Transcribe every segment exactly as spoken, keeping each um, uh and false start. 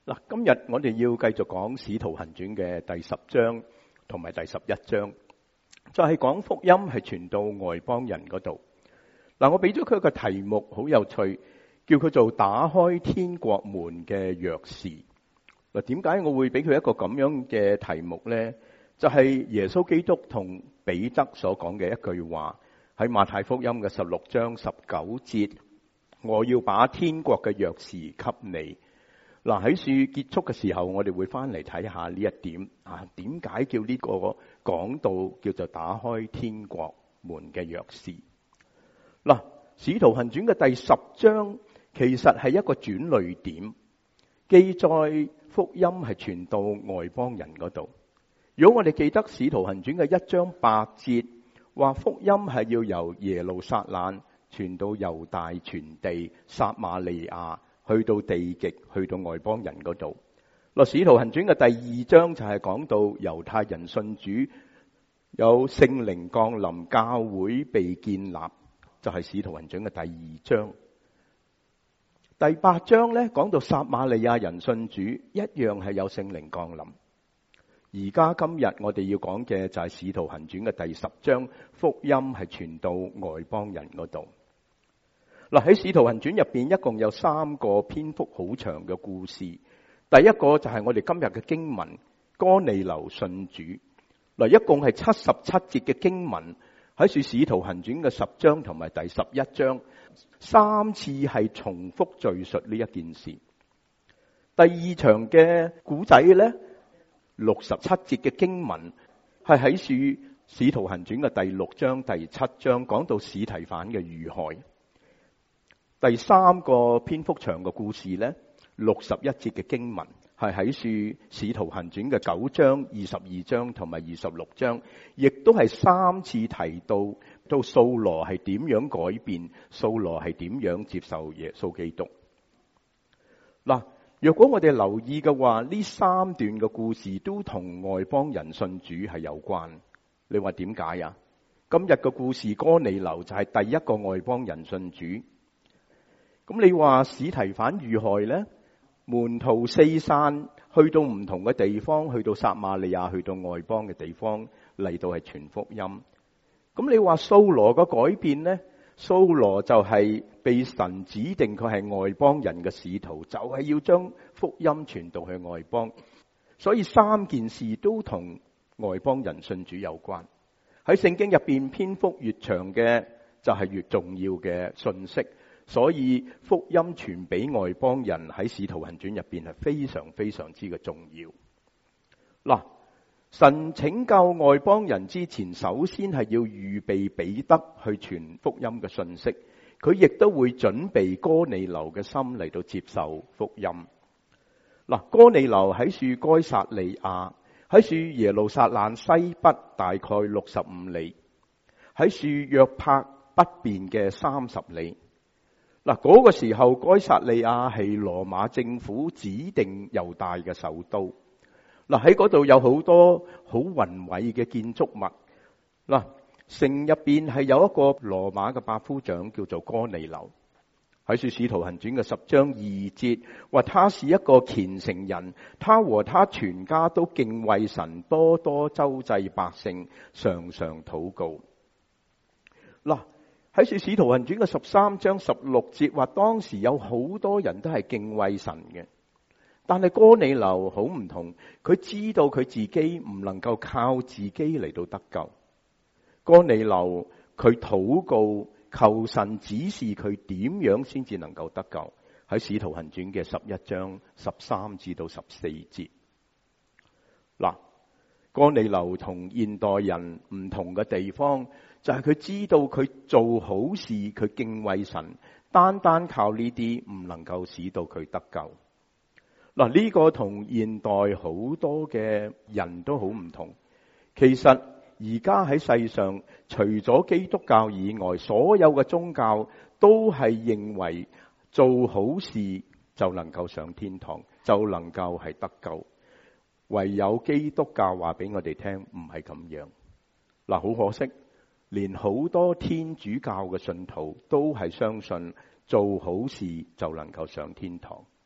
嗱，今日我哋要繼續講《使徒行傳》嘅第十章同埋第十一章，就係講福音係傳到外邦人嗰度。嗱，我俾咗佢個題目好有趣，叫佢做打開天國門嘅鑰匙。嗱，點解我會俾佢一個咁樣嘅題目呢？就係耶穌基督同彼得所講嘅一句話，喺馬太福音嘅十六章十九節，我要把天國嘅鑰匙給你。嗱，喺書結束嘅時候，我哋會翻嚟睇下呢一點啊，點解叫呢個講道叫做打開天國門嘅鑰匙？嗱，《使徒行傳》嘅第十章其實係一個轉捩點，記載福音係傳到外邦人嗰度。如果我哋記得《使徒行傳》嘅一章八節，話福音係要由耶路撒冷傳到猶大全地、撒瑪利亞，去到地極，去到外邦人嗰度。嗱，《使徒行傳》嘅第二章就係講到猶太人信主，有聖靈降臨，教會被建立，就係《使徒行傳》嘅第二章。第八章咧講到撒瑪利亞人信主，一樣係有聖靈降臨。而家今日我哋要講嘅就係《使徒行傳》嘅第十章，福音係傳到外邦人嗰度。嗱，喺《使徒行傳》入邊一共有三個篇幅好長嘅故事。第一個就係我哋今日嘅經文，哥尼流信主。嗱，一共係七十七節嘅經文，喺《使徒行傳》嘅十章同埋第十一章，三次係重複敘述呢一件事。第二場嘅古仔呢，六十七節嘅經文係喺《使徒行傳》嘅第六章、第七章，講到司提反嘅遇害。第三個篇幅長嘅故事呢，六十一節嘅經文係喺《使徒行傳》嘅九章、二十二章同埋二十六章，亦都係三次提到到掃羅係點樣改變，掃羅係點樣接受耶穌基督。嗱，若果我哋留意嘅話，呢三段嘅故事都同外邦人信主係有關。你話點解啊？今日嘅故事哥尼流就係第一個外邦人信主。咁你話司提反遇害呢？門徒四散去到唔同嘅地方，去到撒瑪利亞，去到外邦嘅地方嚟到係傳福音。咁你話掃羅嘅改變呢？掃羅就係被神指定佢係外邦人嘅使徒，就係要將福音傳到去外邦。所以三件事都同外邦人信主有關。喺聖經入邊篇幅越長嘅就係越重要嘅信息。所以福音傳俾外邦人喺《使徒行傳》入邊係非常非常之嘅重要。嗱，神拯救外邦人之前，首先係要預備彼得去傳福音嘅信息，佢亦都會準備哥尼流嘅心嚟到接受福音。嗱，哥尼流喺樹該撒利亞，喺樹耶路撒冷西北大概六十五里，喺樹約帕北邊嘅三十里。嗱，嗰個時候該撒利亞係羅馬政府指定猶大嘅首都。嗱，喺嗰度有好多好宏偉嘅建築物。嗱，城入邊係有一個羅馬嘅百夫長叫做哥尼流。喺《使徒行傳》嘅十章二節話，他是一個虔誠人，他和他全家都敬畏神，多多周濟百姓，常常禱告。嗱，喺《使徒行傳》嘅十三章十六節話，當時有好多人都係敬畏神嘅，但係哥尼流好唔同，佢知道佢自己唔能夠靠自己嚟到得救。哥尼流佢禱告求神指示佢點樣先至能夠得救。喺《使徒行傳》嘅十一章十三至到十四節。嗱，哥尼流同現代人唔同嘅地方，就係佢知道佢做好事，佢敬畏神，單單靠呢啲唔能夠使到佢得救。嗱，呢個同現代好多嘅人都好唔同。其實而家喺世上，除咗基督教以外，所有嘅宗教都係認為做好事就能夠上天堂，就能夠係得救。唯有基督教話俾我哋聽，唔係咁樣。嗱，好可惜。連好多天主教嘅信徒都係相信做好事就能夠上天堂。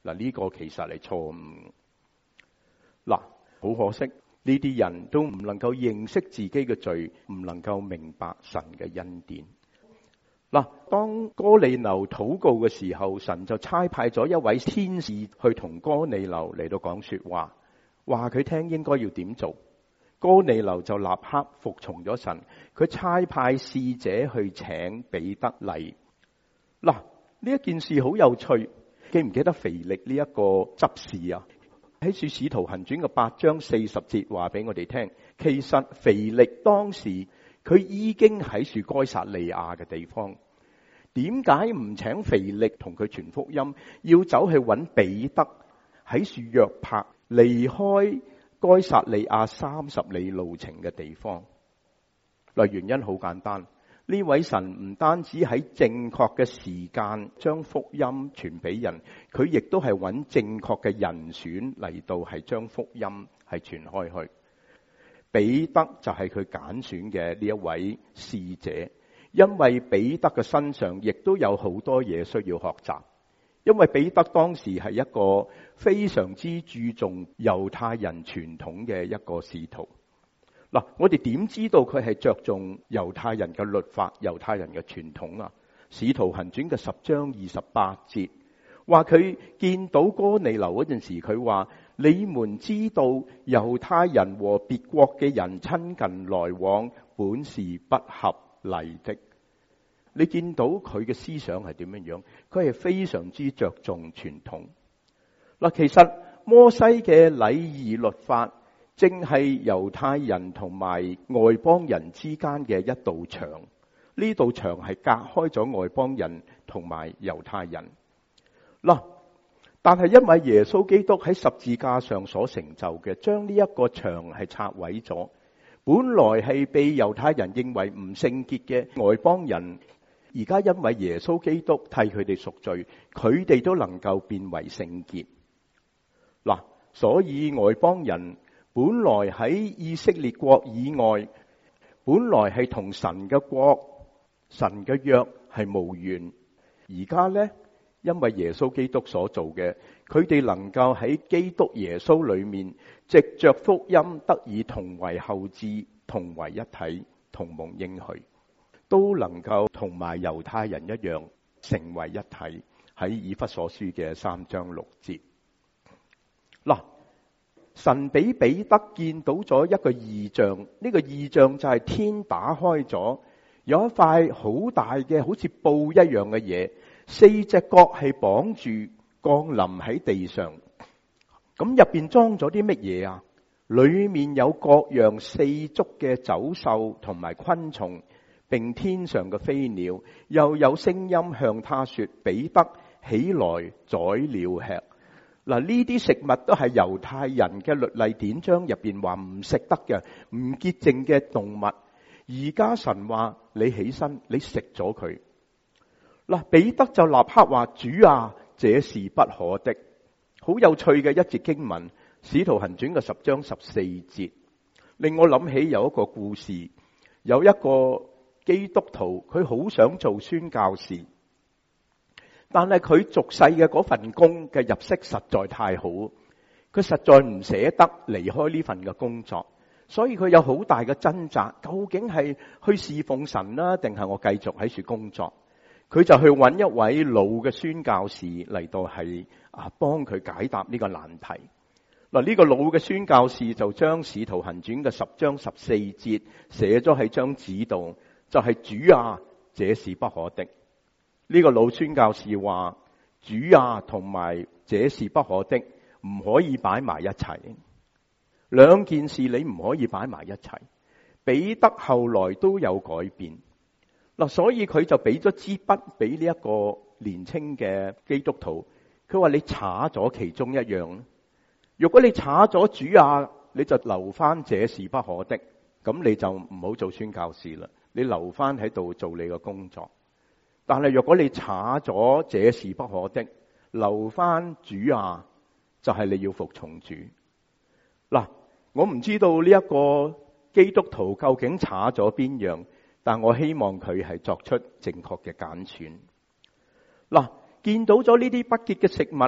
嗱，呢個其實係錯誤。嗱，好可惜，呢啲人都唔能夠認識自己嘅罪，唔能夠明白神嘅恩典。嗱，當哥尼流禱告嘅時候，神就差派咗一位天使去同哥尼流嚟到講說話，話佢聽應該要點做。哥尼流就立刻服從咗神，佢差派使者去請彼得嚟。嗱，呢一件事好有趣，記唔記得腓力呢一個執事啊？喺《使徒行傳》嘅八章四十節話俾我哋聽，其實腓力當時佢已經喺住該撒利亞嘅地方，點解唔請腓力同佢傳福音，要走去揾彼得喺住約帕離開該撒利亞三十里路程嘅地方？嗱，原因好簡單，呢位神唔單止喺正確嘅時間將福音傳俾人，佢亦都係揾正確嘅人選嚟到係將福音係傳開去。彼得就係佢揀選嘅呢一位使者，因為彼得嘅身上亦都有好多嘢需要學習。因為彼得當時係一個非常之注重猶太人傳統嘅一個使徒。嗱，我哋點知道佢係着重猶太人嘅律法、猶太人嘅傳統啊？使徒行傳嘅十章二十八節話佢見到哥尼流嗰陣時，佢話：你們知道猶太人和別國嘅人親近來往，本是不合例的。你見到佢嘅思想係點樣樣？佢係非常之着重傳統。嗱，其實摩西嘅禮儀律法正係猶太人同埋外邦人之間嘅一道牆，呢道牆係隔開咗外邦人同埋猶太人。嗱，但係因為耶穌基督喺十字架上所成就嘅，將呢一個牆係拆毀咗。本來係被猶太人認為唔聖潔嘅外邦人，而家因為耶穌基督替佢哋贖罪，佢哋都能夠變為聖潔。嗱，所以外邦人本來喺以色列國以外，本來係同神嘅國、神嘅約係無緣。而家呢，因為耶穌基督所做嘅，佢哋能夠喺基督耶穌裏面，藉着福音得以同為後嗣，同為一體，同蒙應許，都能夠同埋猶太人一樣成為一體。喺以弗所書嘅三章六節。嗱，神俾彼得見到咗一個異象，呢個異象就係天打開咗，有一塊好大嘅好似布一樣嘅嘢，四隻角係綁住降臨喺地上。咁入邊裝咗啲乜嘢啊？裏面有各樣四足嘅走獸同埋昆蟲，並天上嘅飛鳥，又有聲音向他說：彼得，起來宰了吃。嗱，呢啲食物都係猶太人嘅律例典章入邊話唔食得嘅、唔潔淨嘅動物。而家神話你起身，你食咗佢。嗱，彼得就立刻話：主啊，這是不可的。好有趣嘅一節經文，《使徒行傳》嘅十章十四節，令我諗起有一個故事，有一個基督徒，佢好想做宣教士。但係佢俗世嘅嗰份工嘅入息實在太好，佢實在唔捨得離開呢份嘅工作，所以佢有好大嘅掙扎，究竟係去侍奉神啦，定係我繼續喺處工作？佢就去揾一位老嘅宣教士嚟到係啊幫佢解答呢個難題。嗱，呢個老嘅宣教士就將《使徒行傳》嘅十章十四節寫咗喺張紙度，就係、是、主啊，這是不可的。呢個老宣教士話：主啊，同埋這是不可的，唔可以擺埋一齊。兩件事你唔可以擺埋一齊。彼得後來都有改變嗱，所以佢就俾咗支筆俾呢一個年輕嘅基督徒。佢話：你查咗其中一樣，如果你查咗主啊，你就留翻這是不可的，咁你就唔好做宣教士啦，你留翻喺度做你嘅工作。但係若果你查咗這是不可的，留翻主啊，就係、是、你要服從主。嗱，我唔知道呢一個基督徒究竟查咗邊樣，但我希望佢係作出正確嘅揀選。嗱，見到咗呢啲不潔嘅食物，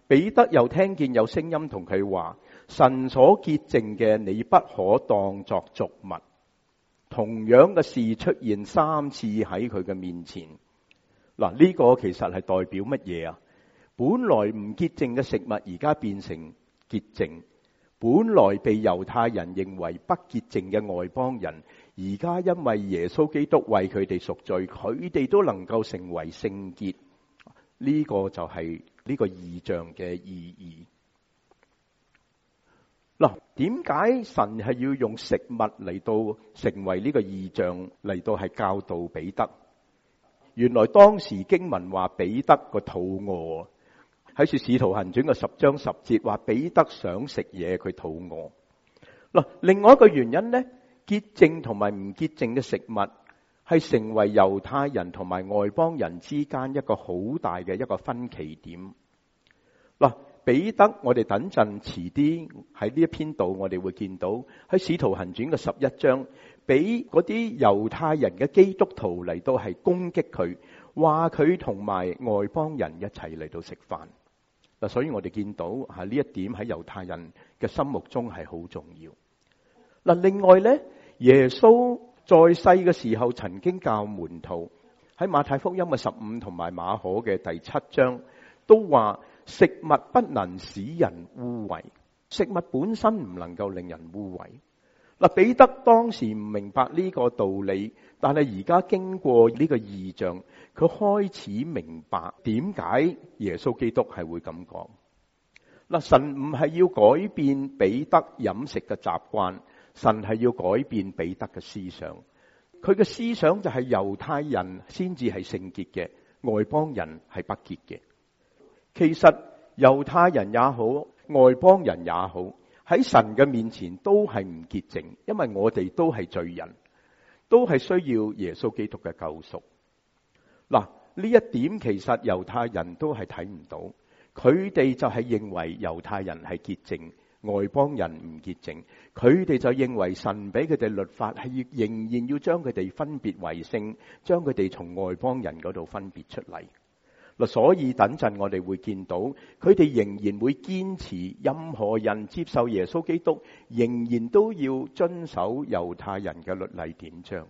彼得又聽見有聲音同佢話：神所潔淨嘅，你不可當作俗物。同樣嘅事出現三次喺佢嘅面前。嗱，呢個其實係代表乜嘢啊？本來唔潔淨嘅食物而家變成潔淨，本來被猶太人認為不潔淨嘅外邦人，而家因為耶穌基督為佢哋贖罪，佢哋都能夠成為聖潔。呢個就係呢個異象嘅意義。嗱，點解神係要用食物嚟到成為呢個異象，嚟到係教導彼得？原來當時經文話彼得個肚餓，喺《使徒行傳》嘅十章十節話彼得想食嘢，佢肚餓。嗱，另外一個原因呢，潔淨同埋唔潔淨嘅食物係成為猶太人同埋外邦人之間一個好大嘅一個分歧點。嗱，彼得，我哋等陣遲啲喺呢一篇度，我哋會見到喺《使徒行傳》嘅十一章，俾嗰啲猶太人嘅基督徒嚟到係攻擊佢，話佢同埋外邦人一齊嚟到食飯。嗱，所以我哋見到吓呢一點喺猶太人嘅心目中係好重要。嗱，另外咧，耶穌在世嘅時候曾經教門徒喺馬太福音嘅十五同埋馬可嘅第七章都話。食物不能使人污穢，食物本身唔能夠令人污穢。嗱，彼得當時唔明白呢個道理，但係而家經過呢個異象，佢開始明白點解耶穌基督係會咁講。嗱，神唔係要改變彼得飲食嘅習慣，神係要改變彼得嘅思想。佢嘅思想就係猶太人先至係聖潔嘅，外邦人係不潔嘅。其實猶太人也好，外邦人也好，喺神嘅面前都係唔潔淨，因為我哋都係罪人，都係需要耶穌基督嘅救贖。嗱，呢一點其實猶太人都係睇唔到，佢哋就係認為猶太人係潔淨，外邦人唔潔淨，佢哋就認為神俾佢哋律法係要仍然要將佢哋分別為聖，將佢哋從外邦人嗰度分別出嚟。所以等陣我哋會見到，佢哋仍然會堅持任何人接受耶穌基督，仍然都要遵守猶太人嘅律例典章。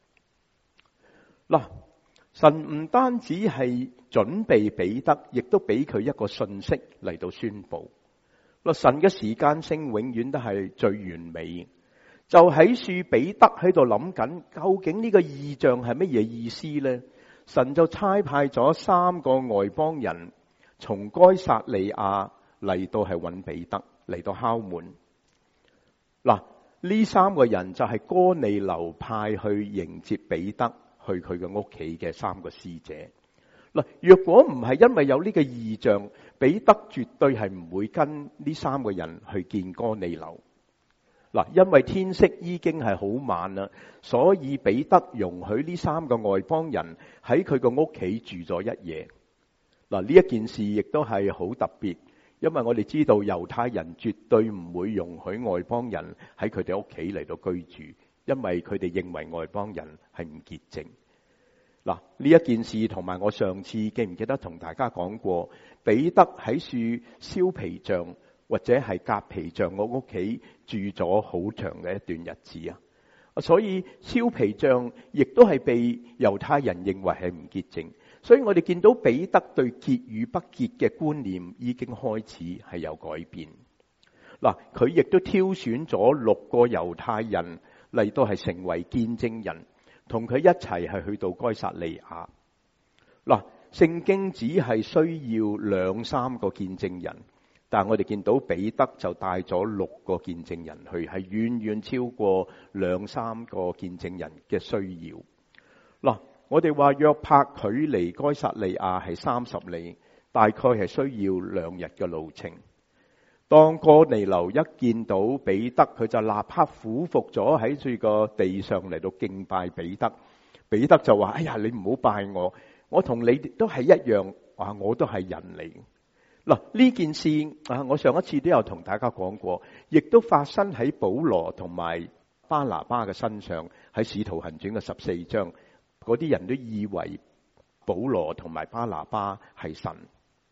嗱，神唔單止係準備彼得，亦都俾佢一個信息嚟到宣布。嗱，神嘅時間性永遠都係最完美。就喺處彼得喺度諗緊，究竟呢個異象係乜嘢意思呢？神就差派咗三個外邦人從該撒利亞嚟到係揾彼得，嚟到敲門。嗱，呢三個人就係哥尼流派去迎接彼得去佢嘅屋企嘅三個使者。嗱，若果唔係因為有呢個異象，彼得絕對係唔會跟呢三個人去見哥尼流。嗱，因為天色已經係好晚啦，所以彼得容許呢三個外邦人喺佢個屋企住咗一夜。嗱，呢一件事亦都係好特別，因為我哋知道猶太人絕對唔會容許外邦人喺佢哋屋企嚟到居住，因為佢哋認為外邦人係唔潔淨。嗱，呢一件事同埋我上次記唔記得同大家講過，彼得喺樹燒皮匠或者係革皮匠我屋企住咗好長嘅一段日子啊，所以燒皮匠亦都係被猶太人認為係唔潔淨，所以我哋見到彼得對潔與不潔嘅觀念已經開始係有改變。嗱，佢亦都挑選咗六個猶太人嚟到係成為見證人，同佢一齊係去到該撒利亞。嗱，聖經只係需要兩三個見證人。但係我哋見到彼得就帶咗六個見證人去，係遠遠超過兩三個見證人嘅需要。嗱，我哋話約帕距離該撒利亞係三十里，大概係需要兩日嘅路程。當哥尼流一見到彼得，佢就立刻俯伏咗喺住個地上嚟到敬拜彼得。彼得就話：哎呀，你唔好拜我，我同你都係一樣，啊，我都係人嚟。嗱，呢件事啊，我上一次都有同大家講過，亦都發生喺保羅同埋巴拿巴嘅身上。喺使徒行傳嘅十四章，嗰啲人都以為保羅同埋巴拿巴係神。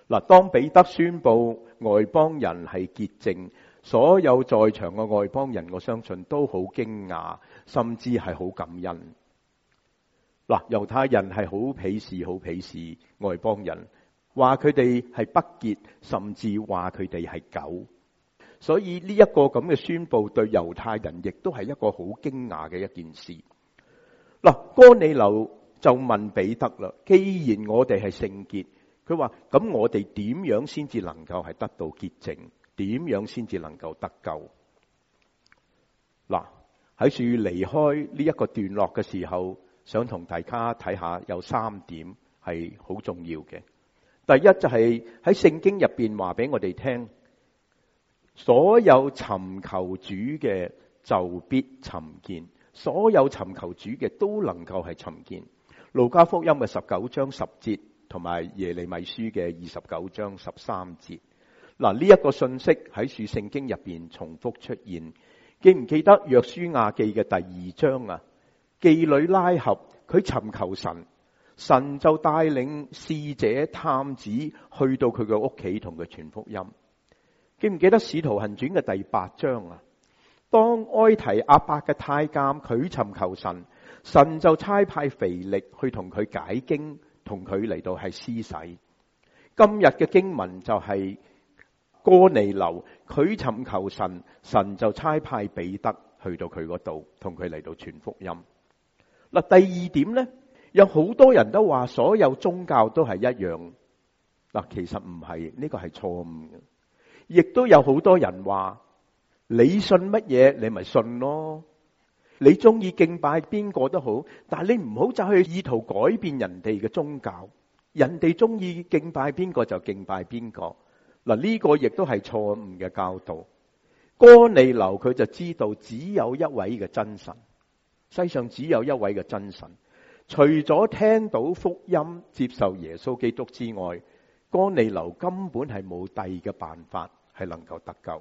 嗱，當彼得宣布外邦人係潔淨，所有在場嘅外邦人，我相信都好驚訝，甚至係好感恩。嗱，猶太人係好鄙視、好鄙視外邦人，話佢哋係不潔，甚至話佢哋係狗。所以呢一個咁嘅宣布，對猶太人亦都係一個好驚訝嘅一件事。嗱，哥尼流就問彼得啦，既然我哋係聖潔，佢話咁我哋點樣先至能夠係得到潔淨？點樣先至能夠得救？嗱，喺處離開呢一個段落嘅時候，想同大家睇下有三點係好重要嘅。第一就係喺聖經入邊話俾我哋聽，所有尋求主嘅就必尋見，所有尋求主嘅都能夠係尋見。路加福音嘅十九章十節，同埋耶利米書嘅二十九章十三節。嗱，呢一個信息喺處聖經入邊重複出現。記唔記得約書亞記嘅第二章啊？妓女拉合佢尋求神，神就帶領使者探子去到佢嘅屋企同佢傳福音。記唔記得使徒行傳嘅第八章啊？當埃提亞伯嘅太監佢尋求神，神就差派腓力去同佢解經，同佢嚟到係施洗。今日嘅經文就係哥尼流佢尋求神，神就差派彼得去到佢嗰度，同佢嚟到傳福音。嗱，第二點呢，有好多人都話所有宗教都係一樣。嗱，其實唔係，呢個係錯誤嘅。亦都有好多人話，你信乜嘢你咪信咯，你中意敬拜邊個都好，但係你唔好走去意圖改變人哋嘅宗教，人哋中意敬拜邊個就敬拜邊個。嗱，呢個亦都係錯誤嘅教導。哥尼流佢就知道只有一位嘅真神，世上只有一位嘅真神，除咗聽到福音接受耶穌基督之外，哥尼流根本係冇第二嘅辦法係能夠得救。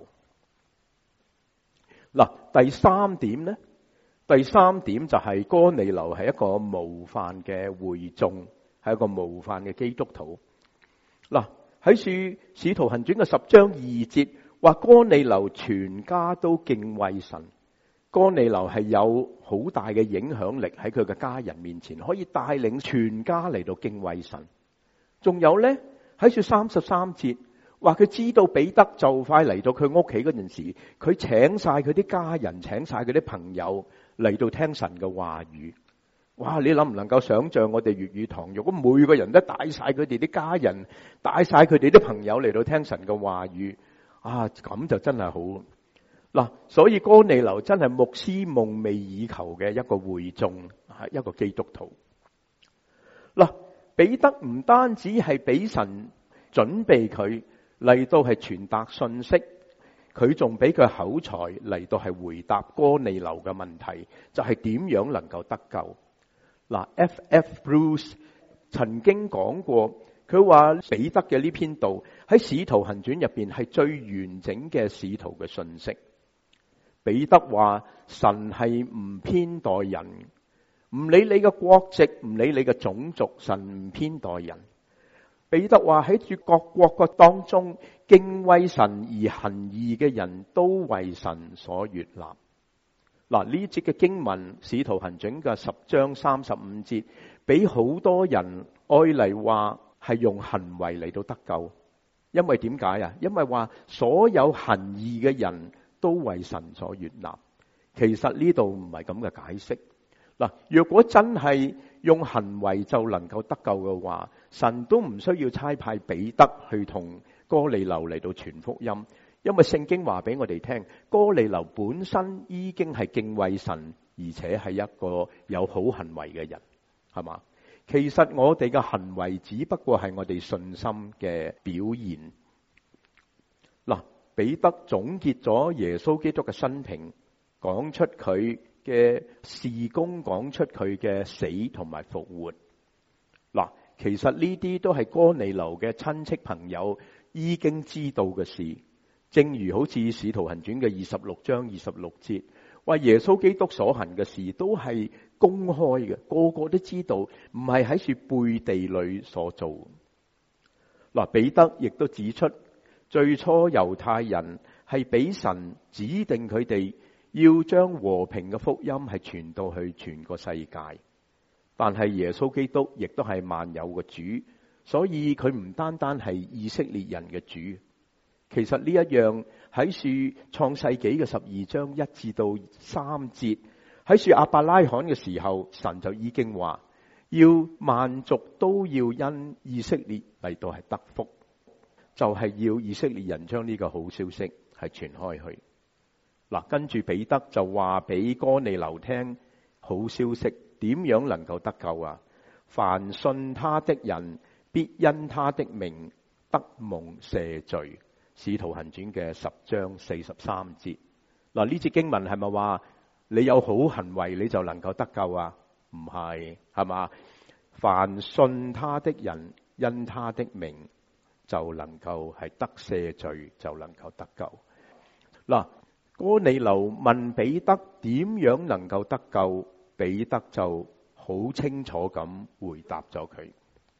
嗱，第三點呢？第三點就係哥尼流係一個模範嘅會眾，係一個模範嘅基督徒。嗱，喺書使徒行傳嘅十章二節話，哥尼流全家都敬畏神。哥尼流係有好大嘅影響力喺佢嘅家人面前，可以帶領全家嚟到敬畏神。仲有呢，喺書三十三節話佢知道彼得就快嚟到佢屋企嗰陣時，佢請晒佢啲家人，請晒佢啲朋友嚟到聽神嘅話語。哇！你諗唔能夠想象我哋粵語堂，如果每個人都帶晒佢哋啲家人，帶晒佢哋啲朋友嚟到聽神嘅話語，啊，咁就真係好嗱。所以哥尼流真係牧師夢寐以求嘅一個會眾，係一個基督徒。嗱，彼得唔單止係俾神準備佢嚟到係傳達信息，佢仲俾佢口才嚟到係回答哥尼流嘅問題，就係點樣能夠得救。嗱 ，F F Bruce 曾經講過，佢話彼得嘅呢篇道喺使徒行傳入邊係最完整嘅使徒嘅信息。彼得話神係唔偏待人，唔理你嘅國籍，唔理你嘅種族，神唔偏待人。彼得話喺住各國國當中，敬畏神而行義嘅人都為神所悅納。嗱，呢節嘅經文，使徒行傳嘅十章三十五節，俾好多人愛嚟話係用行為嚟到得救。因為點解啊？因為話所有行義嘅人都為神所悅納。其實呢度唔係咁嘅解釋。嗱，若果真係用行為就能夠得救嘅話，神都唔需要差派彼得去同哥尼流嚟到傳福音。因為聖經話俾我哋聽，哥尼流本身已經係敬畏神，而且係一個有好行為嘅人，係嘛？其實我哋嘅行為只不過係我哋信心嘅表現。嗱，彼得總結咗耶穌基督嘅生平，講出佢嘅事工，講出佢嘅死同埋復活。嗱，其實呢啲都係哥尼流嘅親戚朋友已經知道嘅事。正如好似使徒行傳嘅二十六章二十六節，話耶穌基督所行嘅事都係公開嘅，個個都知道，唔係喺處背地裏所做。 嗱，彼得亦都指出，最初猶太人係俾神指定佢哋要將和平嘅福音係傳到去全個世界，但係耶穌基督亦都係萬有嘅主，所以佢唔單單係以色列人嘅主。其實呢一樣喺樹創世紀嘅十二章一至到三節，喺樹亞伯拉罕嘅時候，神就已經話要萬族都要因以色列嚟到係得福，就係要以色列人將呢個好消息係傳開去。嗱，跟住彼得就話俾哥尼流聽好消息，點樣能夠得救啊？凡信他的人，必因他的名得蒙赦罪。使徒行傳嘅十章四十三節。嗱，呢節經文係咪話你有好行為你就能夠得救啊？唔係，係嘛？凡信他的人，因他的名就能夠係得赦罪，就能夠得救。嗱，哥尼流問彼得點樣能夠得救，彼得就好清楚咁回答咗佢。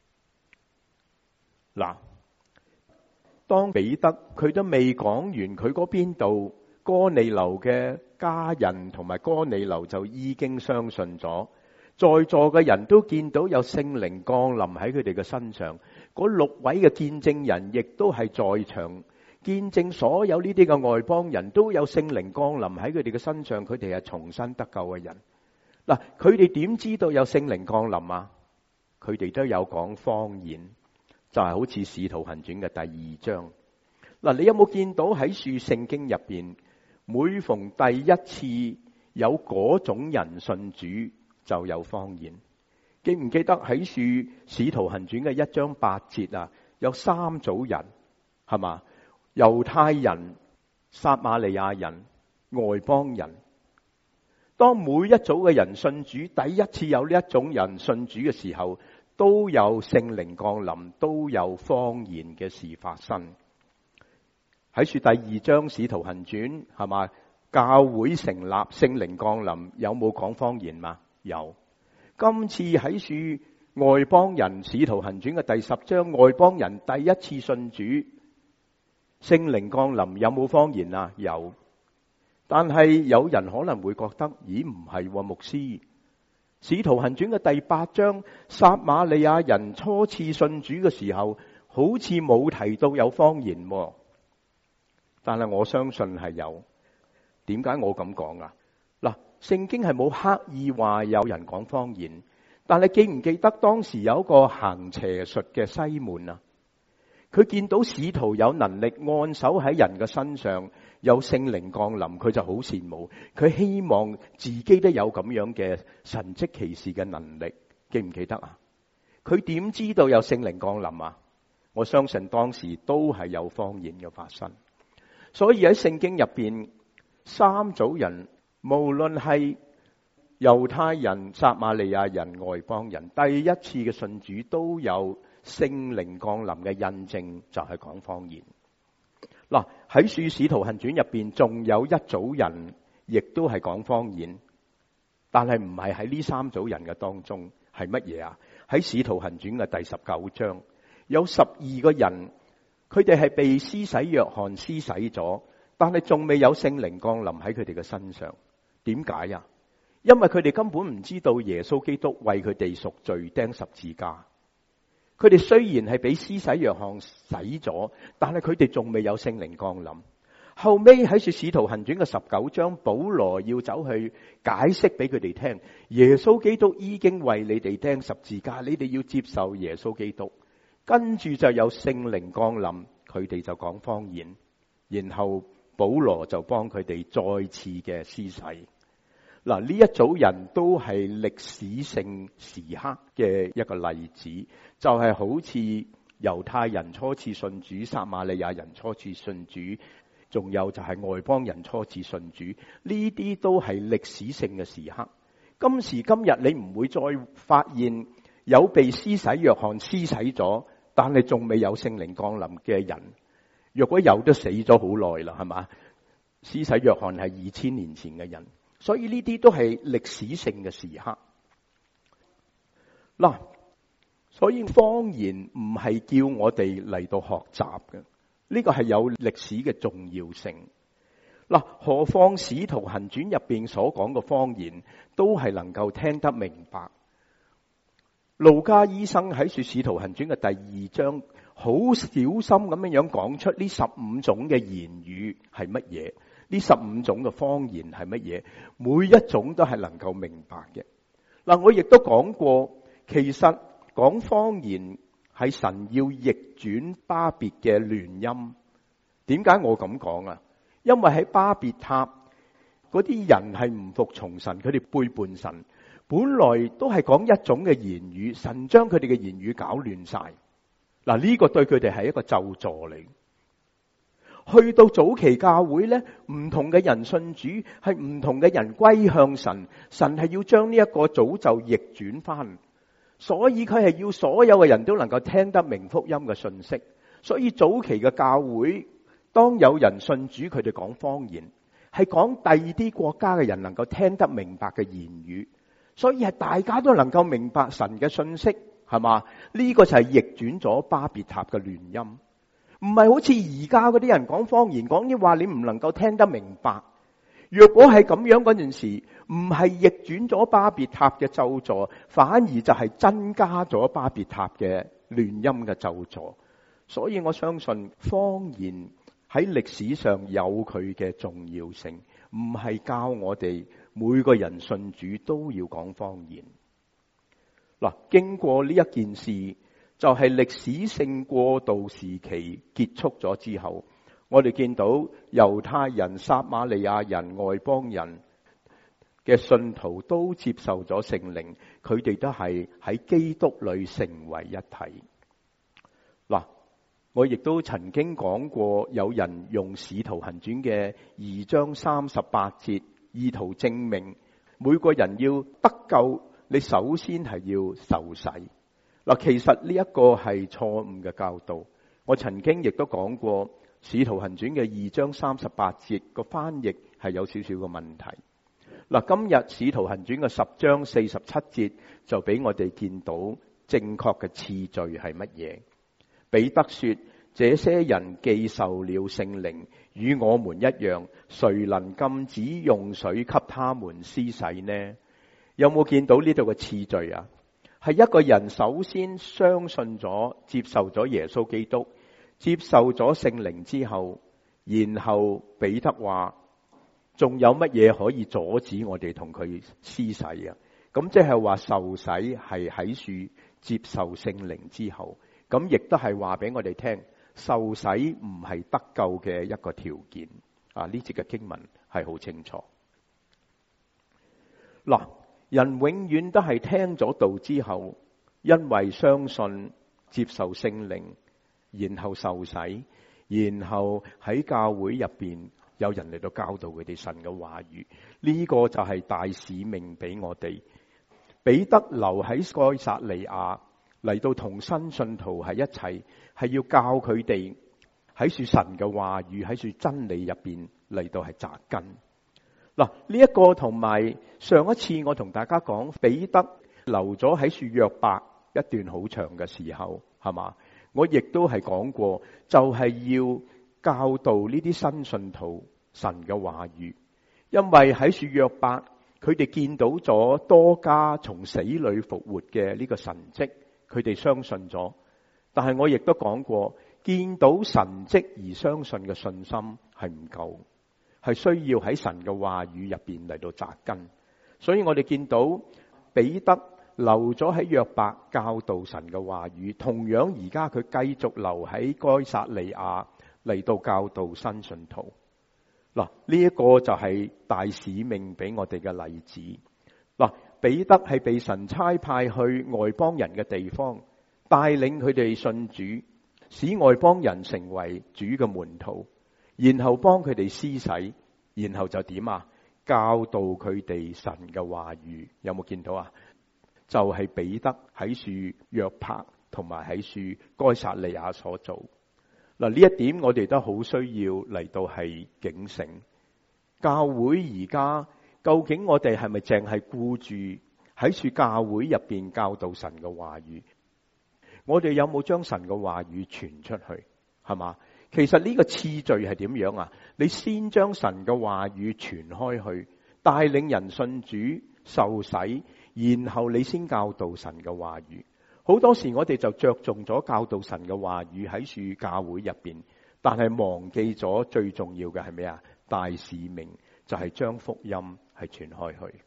嗱，當彼得佢都未講完佢嗰邊度，哥尼流嘅家人同埋哥尼流就已經相信咗，在座嘅人都見到有聖靈降臨喺佢哋嘅身上，嗰六位嘅見證人亦都係在場見證，所有呢啲嘅外邦人都有聖靈降臨喺佢哋嘅身上，佢哋係重新得救嘅人。嗱，佢哋點知道有聖靈降臨啊？佢哋都有講方言。就係好似使徒行傳嘅第二章。嗱，你有冇見到喺樹聖經入邊，每逢第一次有嗰種人信主就有方言？記唔記得喺樹使徒行傳嘅一章八節啊？有三組人，係嘛？猶太人、撒瑪利亞人、外邦人。當每一組嘅人信主，第一次有呢一種人信主嘅時候，都有聖靈降臨，都有方言嘅事發生。喺樹第二章使徒行傳，係嘛？教會成立，聖靈降臨，有冇講方言嘛？有。今次喺樹外邦人使徒行傳嘅第十章，外邦人第一次信主，聖靈降臨，有冇方言啊？有。但係有人可能會覺得，咦，唔係喎，牧師。使徒行傳嘅第八章，撒瑪利亞人初次信主嘅時候，好似冇提到有方言，但係我相信係有。點解我咁講啊？嗱，聖經係冇刻意話有人講方言，但係記唔記得當時有一個行邪術嘅西門啊？佢見到使徒有能力按手喺人嘅身上，有聖靈降臨，佢就好羨慕，佢希望自己都有咁樣嘅神蹟奇事嘅能力。記唔記得啊？佢點知道有聖靈降臨啊？我相信當時都係有方言嘅發生。所以喺聖經入邊，三組人，無論係猶太人、撒瑪利亞人、外邦人，第一次嘅信主都有聖靈降臨嘅印證，就係講方言。嗱，喺樹使徒行傳入邊，仲有一組人，亦都係講方言，但係唔係喺呢三組人嘅當中，係乜嘢啊？喺使徒行傳嘅第十九章，有十二個人，佢哋係被施洗約翰施洗咗，但係仲未有聖靈降臨喺佢哋嘅身上。點解啊？因為佢哋根本唔知道耶穌基督為佢哋贖罪釘十字架。佢哋雖然係俾施洗約翰洗咗，但係佢哋仲未有聖靈降臨。後尾喺《使徒行傳》嘅十九章，保羅要走去解釋俾佢哋聽，耶穌基督已經為你哋釘十字架，你哋要接受耶穌基督。跟住就有聖靈降臨，佢哋就講方言，然後保羅就幫佢哋再次嘅施洗。嗱，呢一組人都係歷史性時刻嘅一個例子，就係好似猶太人初次信主，撒瑪利亞人初次信主，仲有就係外邦人初次信主，呢啲都係歷史性嘅時刻。今時今日你唔會再發現有被施洗約翰施洗咗，但係仲未有聖靈降臨嘅人。若果有，都死咗好耐啦，係嘛？施洗約翰係二千年前嘅人。所以呢啲都係歷史性嘅時刻。嗱， 所以方言唔係叫我哋嚟到學習嘅，呢個係有歷史嘅重要性。嗱，何況《使徒行傳》入邊所講嘅方言都係能夠聽得明白。路加醫生喺《說使徒行傳》嘅第二章，好小心咁樣樣講出呢十五種嘅言語係乜嘢，呢十五種嘅方言係乜嘢，每一種都係能夠明白嘅。嗱，我亦都講過，其實講方言係神要逆轉巴別嘅亂音。點解我咁講啊？因為喺巴別塔嗰啲人係唔服從神，佢哋背叛神，本來都係講一種嘅言語，神將佢哋嘅言語搞亂晒。嗱，呢個對佢哋係一個咒詛嚟。去到早期教會咧，唔同嘅人信主，係唔同嘅人歸向神，神係要將呢一個詛咒逆轉翻，所以佢係要所有嘅人都能夠聽得明福音嘅信息。所以早期嘅教會，當有人信主，佢哋講方言，係講第二啲國家嘅人能夠聽得明白嘅言語，所以係大家都能夠明白神嘅信息，係嘛？呢個就係逆轉咗巴別塔嘅亂音。唔係好似而家嗰啲人講方言，講啲話你唔能夠聽得明白。若果係咁樣嗰陣時，唔係逆轉咗巴別塔嘅咒詛，反而就係增加咗巴別塔嘅亂音嘅咒詛。所以我相信方言喺歷史上有佢嘅重要性，唔係教我哋每個人信主都要講方言。嗱，經過呢一件事，就係歷史性過渡時期結束咗之後，我哋見到猶太人、撒瑪利亞人、外邦人嘅信徒都接受咗聖靈，佢哋都係喺基督裏成為一體。嗱，我亦都曾經講過，有人用《使徒行傳》嘅二章三十八節，意圖證明每個人要得救，你首先係要受洗。嗱，其實呢一個係錯誤嘅教導。我曾經亦都講過，《使徒行傳》嘅二章三十八節個翻譯係有少少嘅問題。嗱，今日《使徒行傳》嘅十章四十七節就俾我哋見到正確嘅次序係乜嘢。彼得說：這些人既受了聖靈，與我們一樣，誰能禁止用水給他們施洗呢？有冇見到呢度嘅次序啊？係一個人首先相信咗、接受咗耶穌基督，接受咗聖靈之後，然後彼得話：仲有乜嘢可以阻止我哋同佢施洗啊？咁即係話受洗係喺處接受聖靈之後，咁亦都係話俾我哋聽，受洗唔係得救嘅一個條件啊！呢節嘅經文係好清楚。嗱，人永遠都係聽咗道之後，因為相信接受聖靈，然後受洗，然後喺教會入邊有人嚟到教導佢哋神嘅話語。呢個就係大使命俾我哋。彼得留喺該撒利亞嚟到同新信徒喺一齊，係要教佢哋喺處神嘅話語，喺處真理入邊嚟到係扎根。嗱，呢一個同埋上一次我同大家講，彼得留咗喺處約伯一段好長嘅時候，係嘛？我亦都係講過，就係要教導呢啲新信徒神嘅話語，因為喺處約伯，佢哋見到咗多加從死裏復活嘅呢個神蹟，佢哋相信咗。但係我亦都講過，見到神蹟而相信嘅信心係唔夠，係需要喺神嘅話語入邊嚟到扎根。所以我哋見到彼得留咗喺約伯教導神嘅話語，同樣而家佢繼續留喺該撒利亞嚟到教導新信徒。嗱，呢一個就係大使命俾我哋嘅例子。嗱，彼得係被神差派去外邦人嘅地方，帶領佢哋信主，使外邦人成為主嘅門徒，然後幫佢哋施洗，然後就點啊？教導佢哋神嘅話語。有冇見到啊？就係、是、彼得喺處約帕同埋喺處該撒利亞所做。嗱，呢一點我哋都好需要嚟到係警醒。教會而家究竟我哋係咪淨係顧住喺處教會入邊教導神嘅話語？ 我哋有冇將神嘅話語傳出去？係嘛？其實呢個次序係點樣啊？你先將神嘅話語傳開去，帶領人信主受洗，然後你先教導神嘅話語。好多時我哋就着重咗教導神嘅話語喺樹教會入邊，但係忘記咗最重要嘅係咩啊？大使命就係將福音係傳開去。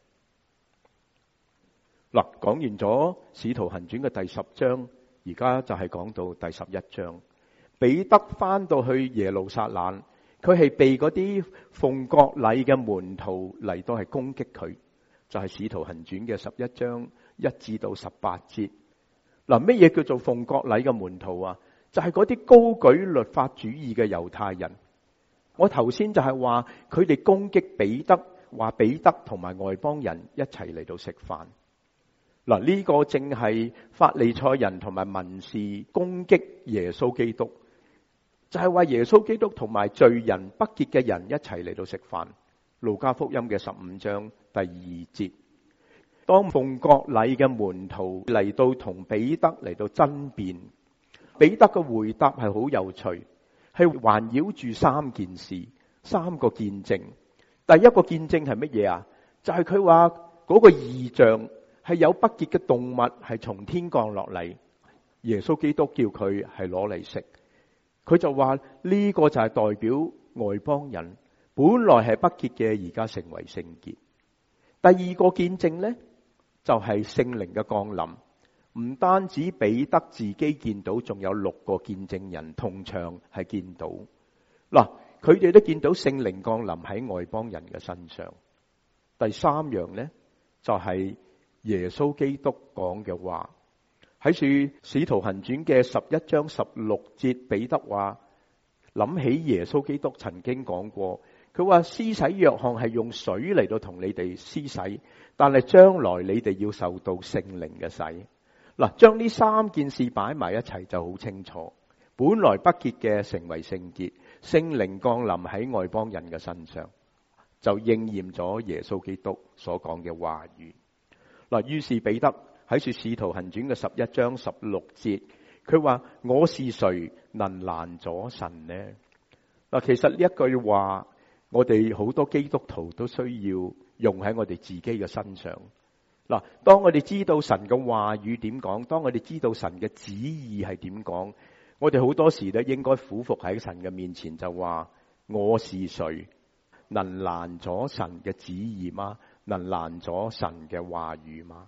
嗱，講完咗使徒行傳嘅第十章，而家就係講到第十一章。彼得翻到去耶路撒冷，佢係被嗰啲奉國禮嘅門徒嚟到係攻擊佢，就係使徒行傳嘅十一章一至到十八節。嗱，乜嘢叫做奉國禮嘅門徒啊？就係嗰啲高舉律法主義嘅猶太人。我頭先就係話佢哋攻擊彼得，話彼得同埋外邦人一齊嚟到食飯。嗱，呢個正係法利賽人同埋文士攻擊耶穌基督，就係話耶穌基督同埋罪人不潔嘅人一齊嚟到食飯。路加福音嘅十五章第二節。當奉國禮嘅門徒嚟到同彼得嚟到爭辯，彼得嘅回答係好有趣，係環繞住三件事，三個見證。第一個見證係乜嘢啊？就係佢話嗰個異象係有不潔嘅動物係從天降落嚟，耶穌基督叫佢係攞嚟食。佢就話呢個就係代表外邦人本來係不潔嘅，而家成為聖潔。第二個見證呢，就係聖靈嘅降臨，唔單止彼得自己見到，仲有六個見證人同場係見到。嗱，佢哋都見到聖靈降臨喺外邦人嘅身上。第三樣呢，就係耶穌基督講嘅話，喺處使徒行傳嘅十一章十六節，彼得話諗起耶穌基督曾經講過，佢話施洗約翰係用水嚟到同你哋施洗，但係將來你哋要受到聖靈嘅洗。嗱，將呢三件事擺埋一齊就好清楚，本來不潔嘅成為聖潔，聖靈降臨喺外邦人嘅身上，就應驗咗耶穌基督所講嘅話語。嗱，於是彼得喺說使徒行傳嘅十一章十六節，佢話我是誰能攔阻神呢？嗱，其實呢一句話，我哋好多基督徒都需要用喺我哋自己嘅身上。嗱，當我哋知道神嘅話語點講，當我哋知道神嘅旨意係點講，我哋好多時咧應該俯伏喺神嘅面前，就話我是誰能攔阻神嘅旨意嗎？能攔阻神嘅話語嗎？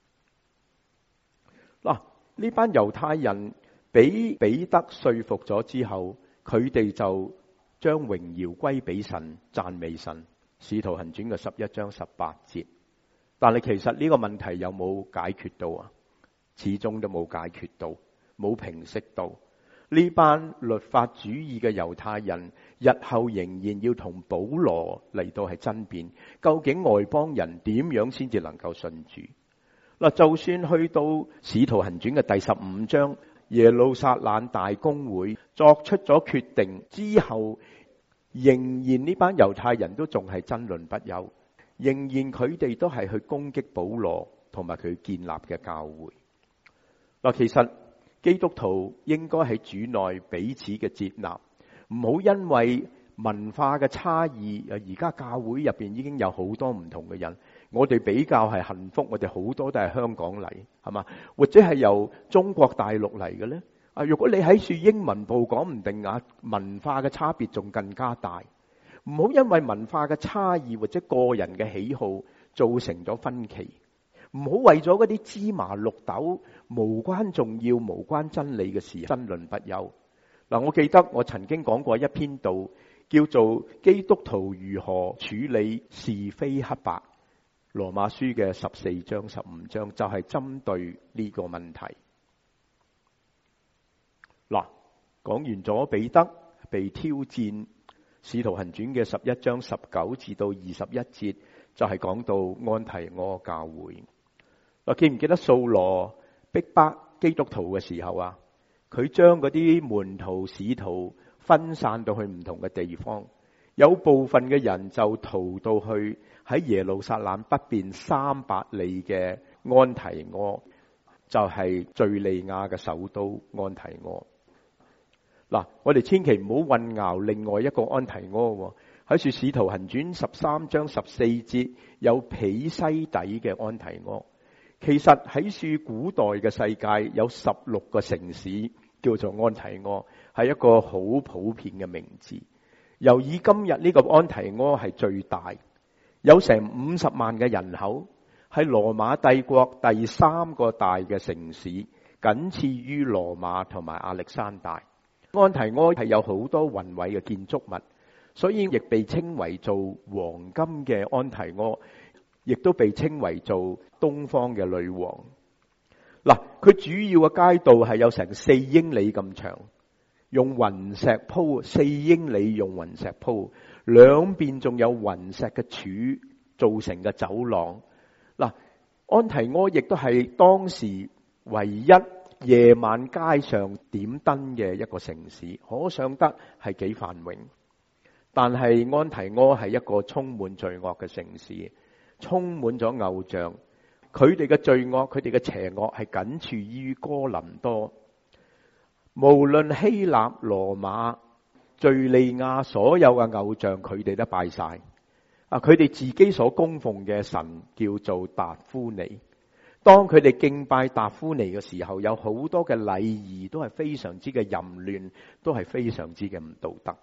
嗱，呢班猶太人俾彼得說服咗之後，佢哋就將榮耀歸俾神，讚美神。使徒行傳嘅十一章十八節。但係其實呢個問題有冇解決到啊？始終都冇解決到，冇平息到。呢班律法主義嘅猶太人日後仍然要同保羅嚟到係爭辯，究竟外邦人點樣先至能夠信主？嗱，就算去到使徒行傳嘅第十五章，耶路撒冷大公會作出咗決定之後，仍然呢班猶太人都仲係爭論不休，仍然佢哋都係去攻擊保羅同埋佢建立嘅教會。嗱，其實基督徒應該喺主內彼此嘅接納，唔好因為文化嘅差異。而家教會入邊已經有好多唔同嘅人，我哋比較係幸福，我哋好多都係香港嚟，係嘛？或者係由中國大陸嚟嘅咧？啊，如果你喺處英文部講唔定啊，文化嘅差別仲更加大。唔好因為文化嘅差異或者個人嘅喜好造成咗分歧。唔好為咗嗰啲芝麻綠豆無關重要、無關真理嘅事爭論不休。嗱，我記得我曾經講過一篇道，叫做《基督徒如何處理是非黑白》。羅馬書嘅十四章、十五章就係針對呢個問題。嗱，講完咗彼得被挑戰，使徒行傳嘅十一章十九至到二十一節就係講到安提阿教會。嗱，記唔記得掃羅逼迫基督徒嘅時候啊？佢將嗰啲門徒使徒分散到去唔同嘅地方，有部分嘅人就逃到去喺耶路撒冷北邊三百里嘅安提阿。 就係敘利亞嘅首都安提阿。嗱，我哋千祈唔好混淆另外一個安提阿。喺《使徒行傳》十三章十四節有彼西底嘅安提阿。其實喺書古代嘅世界有十六個城市叫做安提阿，係一個好普遍嘅名字。由以今日呢個安提阿係最大，有成五十萬嘅人口，係羅馬帝國第三個大嘅城市，僅次於羅馬同埋亞歷山大。安提阿係有好多宏偉嘅建築物，所以亦被稱為做黃金嘅安提阿，亦都被稱為做東方嘅女王。嗱，佢主要嘅街道係有成四英里咁長，用雲石鋪，四英里用雲石鋪，兩邊仲有雲石嘅柱造成嘅走廊。嗱，安提阿亦都係當時唯一夜晚街上點燈嘅一個城市，可想得係幾繁榮。但係安提阿係一個充滿罪惡嘅城市，充滿咗偶像。佢哋嘅罪惡，佢哋嘅邪惡係僅次於哥林多。無論希臘、羅馬、敘利亞所有嘅偶像，佢哋都拜晒。啊，佢哋自己所供奉嘅神叫做達夫尼。當佢哋敬拜達夫尼嘅時候，有好多嘅禮儀都係非常之嘅淫亂，都係非常之嘅唔道德。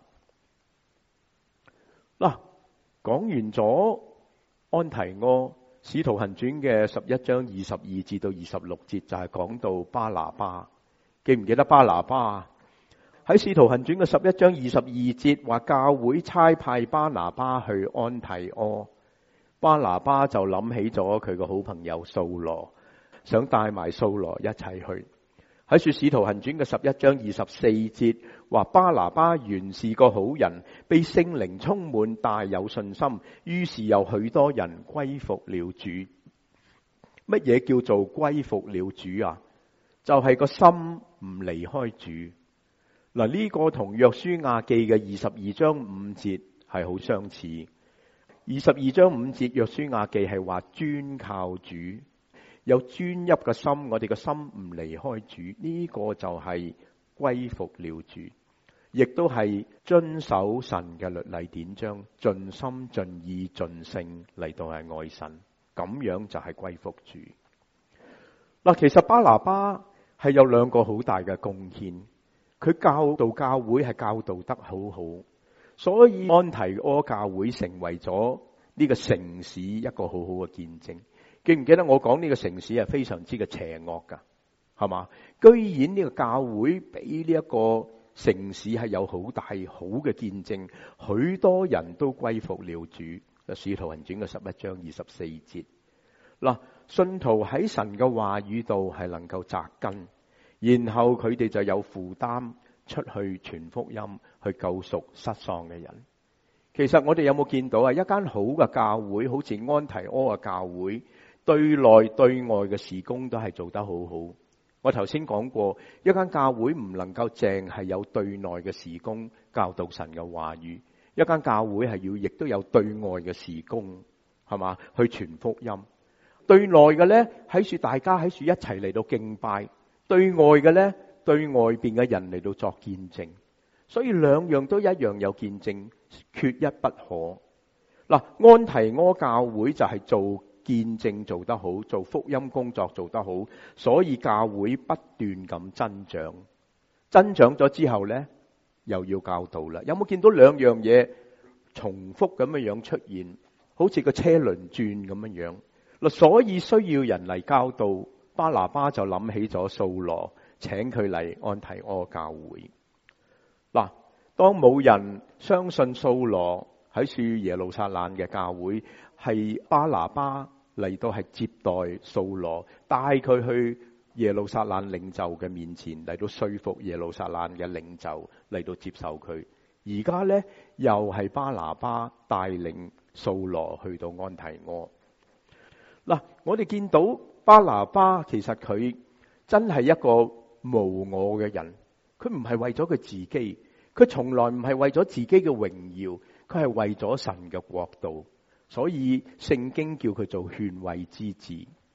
嗱，講完咗安提阿，使徒行傳嘅十一章二十二至到二十六節就係講到巴拿巴。記唔記得巴拿巴？喺使徒行傳嘅十一章二十二節話，教會差派巴拿巴去安提阿。巴拿巴就諗起咗佢個好朋友掃羅，想帶埋掃羅一齊去。喺說使徒行傳嘅十一章二十四節話，巴拿巴原是個好人，被聖靈充滿，大有信心，於是有許多人歸服了主。乜嘢叫做歸服了主啊？就係、是、個心唔離開主。嗱，呢個同約書亞記嘅二十二章五節係好相似。二十二章五節約書亞記係話專靠主，有專一嘅心，我哋嘅心唔離開主，呢、這個就係歸服了主，亦都係遵守神嘅律例典章，盡心盡意盡性嚟到係愛神，咁樣就係歸服主。嗱，其實巴拿巴係有兩個好大嘅貢獻，佢教導教會係教導得好好，所以安提阿教會成為咗呢個城市一個好好嘅見證。記唔記得我講呢個城市係非常之嘅邪惡噶，係嘛？居然呢個教會俾呢一個城市係有好大好嘅見證，許多人都歸服了主。使徒行傳嘅十一章二十四節。嗱，信徒喺神嘅話語度係能夠扎根，然後佢哋就有負擔出去傳福音，去救贖失喪嘅人。其實我哋有冇見到啊？一間好嘅教會，好似安提阿嘅教會，對內對外嘅事工都係做得好好。我頭先講過，一間教會唔能夠淨係有對內嘅事工教導神嘅話語，一間教會係要亦都有對外嘅事工，係嘛？去傳福音。對內嘅咧，喺處大家喺處一齊嚟到敬拜；對外嘅咧，對外邊嘅人嚟到作見證。所以兩樣都一樣有見證，缺一不可。嗱，安提阿教會就係做見證做得好，做福音工作做得好，所以教會不斷咁增長。增長咗之後咧，又要教導啦。有冇見到兩樣嘢重複咁樣樣出現，好似個車輪轉咁樣樣？嗱，所以需要人嚟教導。巴拿巴就諗起咗掃羅，請佢嚟安提阿教會。嗱，當冇人相信掃羅喺處耶路撒冷嘅教會，係巴拿巴嚟到係接待掃羅，帶佢去耶路撒冷領袖嘅面前，嚟到說服耶路撒冷嘅領袖嚟到接受佢。而家呢，又係巴拿巴帶領掃羅去到安提阿。嗱，我哋見到巴拿巴其實佢真係一個無我嘅人，佢唔係為咗佢自己，佢從來唔係為咗自己嘅榮耀，佢係為咗神嘅國度，所以聖經叫佢做勸慰之子。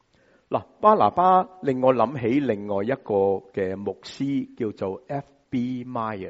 嗱，巴拿巴令我諗起另外一個嘅牧師叫做 F B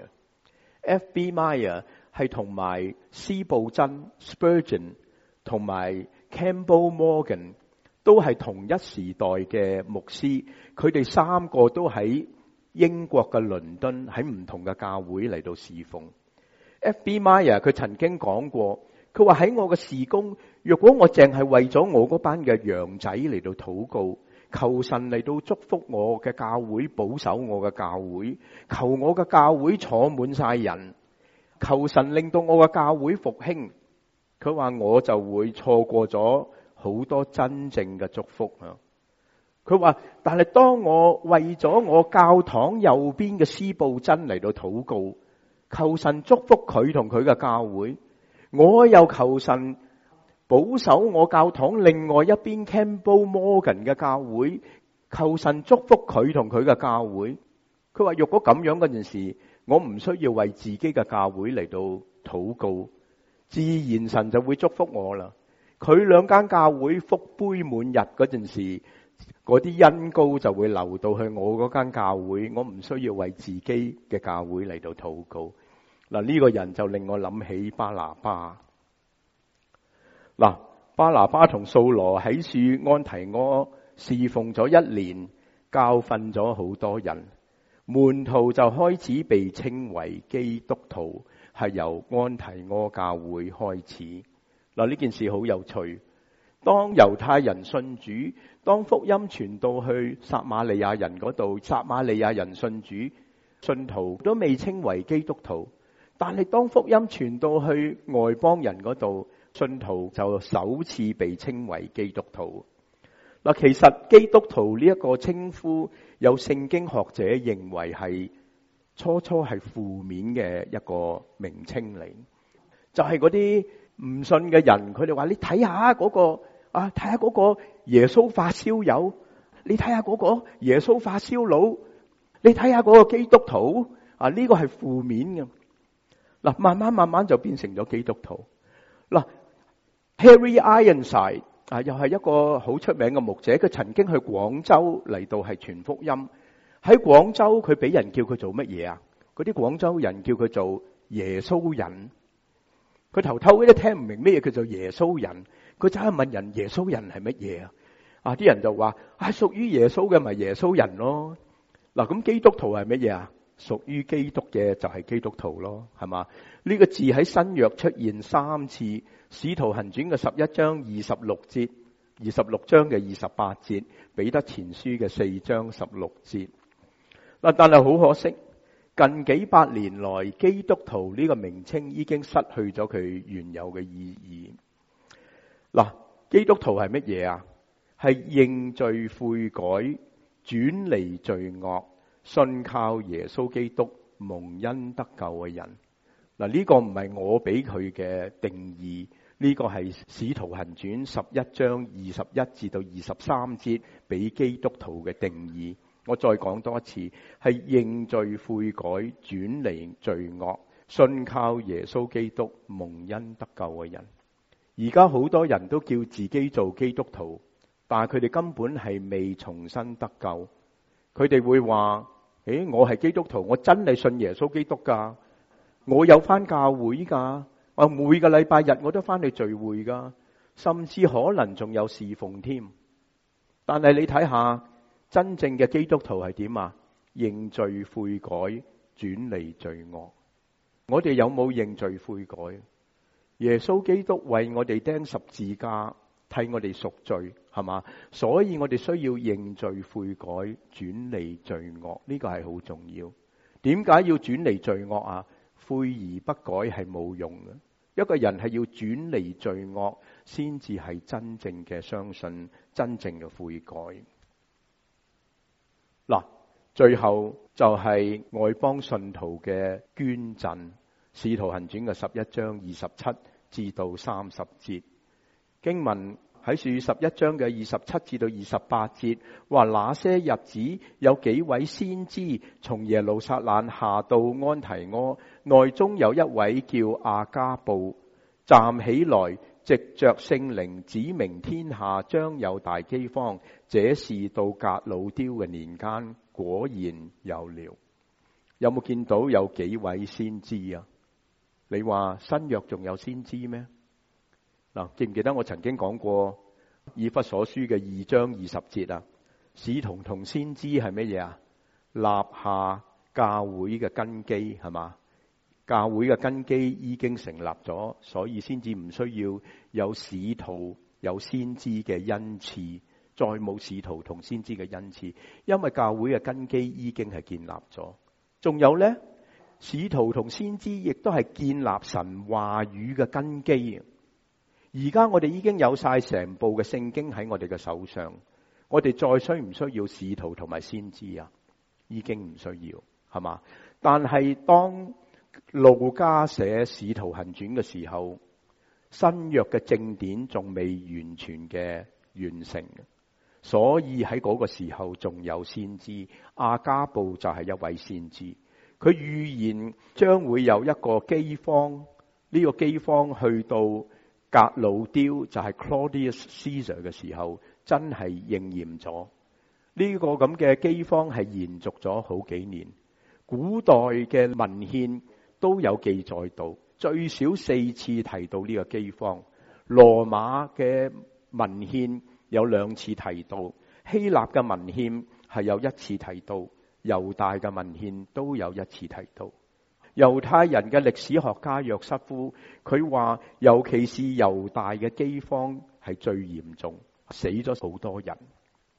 Meyer。F B Meyer 係同埋司布真 Spurgeon 同埋 Campbell Morgan 都係同一時代嘅牧師，佢哋三個都喺英國嘅倫敦喺唔同嘅教會嚟到侍奉。F B Meyer 佢曾經講過，佢話喺我嘅事工，若果我淨係為咗我嗰班嘅羊仔嚟到禱告，求神嚟到祝福我嘅教會，保守我嘅教會，求我嘅教會坐滿晒人，求神令到我嘅教會復興，佢話我就會錯過咗好多真正嘅祝福啊！佢話，但係當我為咗我教堂右邊嘅司布真嚟到禱告，求神祝福佢同佢嘅教會，我又求神保守我教堂另外一邊 Campbell Morgan 嘅教會，求神祝福佢同佢嘅教會。佢話若果咁樣嗰陣時，我唔需要為自己嘅教會嚟到禱告，自然神就會祝福我啦。佢兩間教會福杯滿溢嗰陣時，嗰啲恩膏就會流到去我嗰間教會，我唔需要為自己嘅教會嚟到禱告。嗱，呢個人就令我諗起巴拿巴。嗱，巴拿巴同掃羅喺樹安提阿侍奉咗一年，教訓咗好多人，門徒就開始被稱為基督徒，係由安提阿教會開始。嗱，呢件事好有趣。當猶太人信主，當福音傳到去撒瑪利亞人嗰度，撒瑪利亞人信主，信徒都未稱為基督徒。但係當福音傳到去外邦人嗰度，信徒就首次被稱為基督徒。嗱，其實基督徒呢一個稱呼，有聖經學者認為係初初係負面嘅一個名稱嚟，就係嗰啲唔信嘅人，佢哋話你睇下嗰個啊，睇下嗰個耶穌發燒友，你睇下嗰個耶穌發燒佬，你睇下嗰個基督徒啊，呢個係負面嘅。嗱，慢慢慢慢就變成咗基督徒。嗱 ，Harry Ironside 啊，又係一個好出名嘅牧者，佢曾經去廣州嚟到係傳福音。喺廣州佢俾人叫佢做乜嘢啊？嗰啲廣州人叫佢做耶穌人。佢頭頭嗰啲聽唔明咩嘢叫做耶穌人，佢就係問人耶穌人係乜嘢啊？啊，啲人就話啊，屬於耶穌嘅咪耶穌人咯。嗱，咁基督徒係乜嘢啊？屬於基督嘅就係基督徒咯，係嘛？呢個字喺新約出現三次，《使徒行傳》嘅十一章二十六節，二十六章嘅二十八節，《彼得前書》嘅四章十六節。嗱，但係好可惜，近幾百年來，基督徒呢個名稱已經失去咗佢原有嘅意義。嗱，基督徒係乜嘢啊？係認罪悔改、轉離罪惡、信靠耶穌基督蒙恩得救嘅人。嗱，呢個唔係我俾佢嘅定義，呢個係使徒行傳十一章二十一至到二十三節俾基督徒嘅定義。我再講多一次，係認罪悔改、轉離罪惡、信靠耶穌基督蒙恩得救嘅人。而家好多人都叫自己做基督徒，但係佢哋根本係未重新得救。佢哋會話：誒，我係基督徒，我真係信耶穌基督噶，我有翻教會噶，我每個禮拜日我都翻去聚會噶，甚至可能仲有侍奉添。但係你睇下，真正嘅基督徒係點啊？認罪悔改，轉離罪惡。我哋有冇認罪悔改？耶穌基督為我哋釘十字架，替我哋贖罪，係嘛？所以我哋需要認罪悔改，轉離罪惡。呢個係好重要。點解要轉離罪惡啊？悔而不改係冇用嘅。一個人係要轉離罪惡，先至係真正嘅相信，真正嘅悔改。嗱，最後就係外邦信徒嘅捐贈，使徒行傳嘅十一章二十七至到三十節經文。喺樹十一章嘅二十七至到二十八節，話那些日子有幾位先知從耶路撒冷下到安提阿，內中有一位叫亞加布，站起來藉着聖靈指明天下將有大饑荒，這是到革老丟嘅年間，果然有了。有冇見到有幾位先知啊？你話新約仲有先知咩？嗱，記唔記得我曾經講過以弗所書嘅二章二十節啊？使徒同先知係乜嘢啊？立下教會嘅根基，係嘛？教會嘅根基已經成立咗，所以先至唔需要有使徒有先知嘅恩賜，再冇使徒同先知嘅恩賜，因為教會嘅根基已經係建立咗。仲有呢，使徒同先知亦都係建立神話語嘅根基。而家我哋已經有晒成部嘅聖經喺我哋嘅手上，我哋再需唔需要使徒同埋先知啊？已經唔需要，係嘛？但係當路加寫使徒行傳嘅時候，新約嘅正典仲未完全嘅完成，所以喺嗰個時候仲有先知。亞加布就係一位先知，佢預言將會有一個饑荒，呢個饑荒去到革老丟，就係 Claudius Caesar 嘅時候，真係應驗咗。呢個咁嘅饑荒係延續咗好幾年，古代嘅文獻都有記載到，最少四次提到呢個饑荒。羅馬嘅文獻有兩次提到，希臘嘅文獻係有一次提到，猶大嘅文獻都有一次提到。猶太人嘅歷史學家約瑟夫，佢話尤其是猶大嘅饑荒係最嚴重，死咗好多人。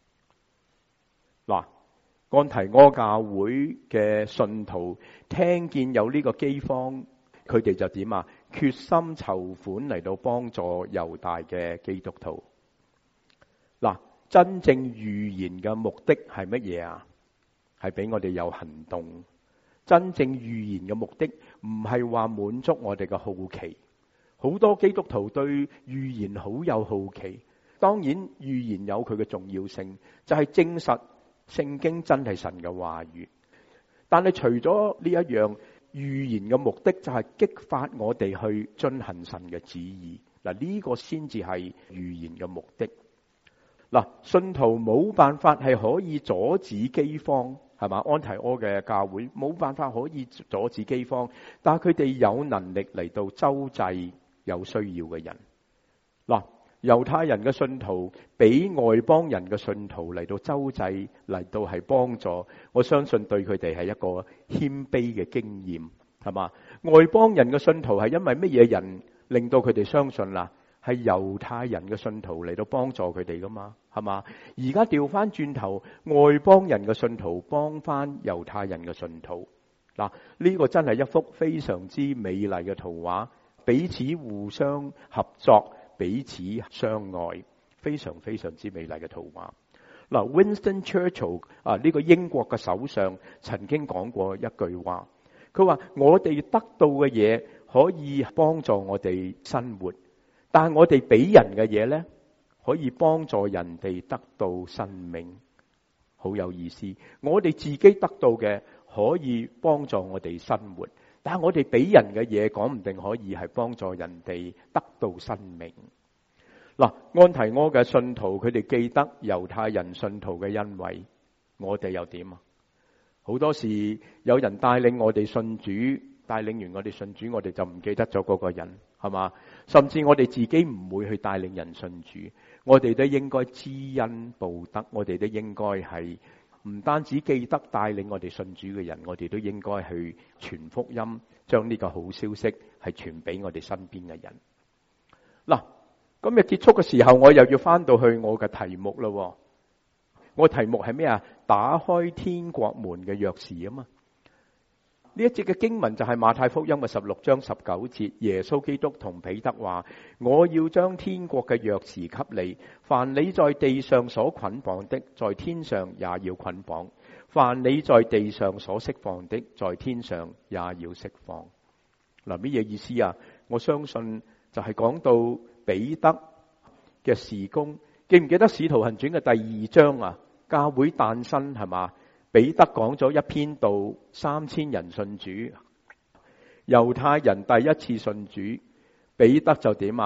嗱，安提阿教會嘅信徒聽見有呢個饑荒，佢哋就點啊？決心籌款嚟到幫助猶大嘅基督徒。嗱，真正預言嘅目的係乜嘢啊？係俾我哋有行動。真正預言嘅目的唔係話滿足我哋嘅好奇。好多基督徒對預言好有好奇。當然預言有佢嘅重要性，就係證實聖經真係神嘅話語。但係除咗呢一樣，預言嘅目的就係激發我哋去遵行神嘅旨意。嗱，呢個先至係預言嘅目的。嗱，信徒冇辦法係可以阻止饑荒，係嘛？安提阿嘅教會冇辦法可以阻止饑荒，但係佢哋有能力嚟到周濟有需要嘅人。嗱，猶太人嘅信徒俾外邦人嘅信徒嚟到周濟，嚟到係幫助，我相信對佢哋係一個謙卑嘅經驗，係嘛？外邦人嘅信徒係因為乜嘢人令到佢哋相信啦？係猶太人嘅信徒嚟到幫助佢哋噶嘛，係嘛？而家調翻轉頭，外邦人嘅信徒幫翻猶太人嘅信徒。嗱，呢個真係一幅非常之美麗嘅圖畫，彼此互相合作，彼此相愛，非常非常之美麗嘅圖畫。嗱 ，Winston Churchill 啊，呢個英國嘅首相曾經講過一句話，佢話：我哋得到嘅嘢可以幫助我哋生活。但係我哋俾人嘅嘢呢，可以幫助人哋得到生命，好有意思。我哋自己得到嘅可以幫助我哋生活，但係我哋俾人嘅嘢，講唔定可以係幫助人哋得到生命。嗱，安提阿嘅信徒，佢哋記得猶太人信徒嘅恩惠，我哋又點啊？好多時有人帶領我哋信主，帶領完我哋信主，我哋就唔記得咗嗰個人，係嘛？甚至我哋自己唔會去帶領人信主，我哋都應該知恩報德，我哋都應該係唔單止記得帶領我哋信主嘅人，我哋都應該去傳福音，將呢個好消息係傳俾我哋身邊嘅人。嗱，今日結束嘅時候，我又要翻到去我嘅題目咯。我題目係咩啊？打開天國門嘅鑰匙啊嘛。呢一節嘅經文就係馬太福音嘅十六章十九節，耶穌基督同彼得話：我要將天國嘅鑰匙給你，凡你在地上所捆綁的，在天上也要捆綁；凡你在地上所釋放的，在天上也要釋放。嗱，乜嘢意思啊？我相信就係講到彼得嘅事工。記唔記得使徒行傳嘅第二章啊？教會誕生，係嘛？彼得講咗一篇道，三千人信主。猶太人第一次信主，彼得就點啊？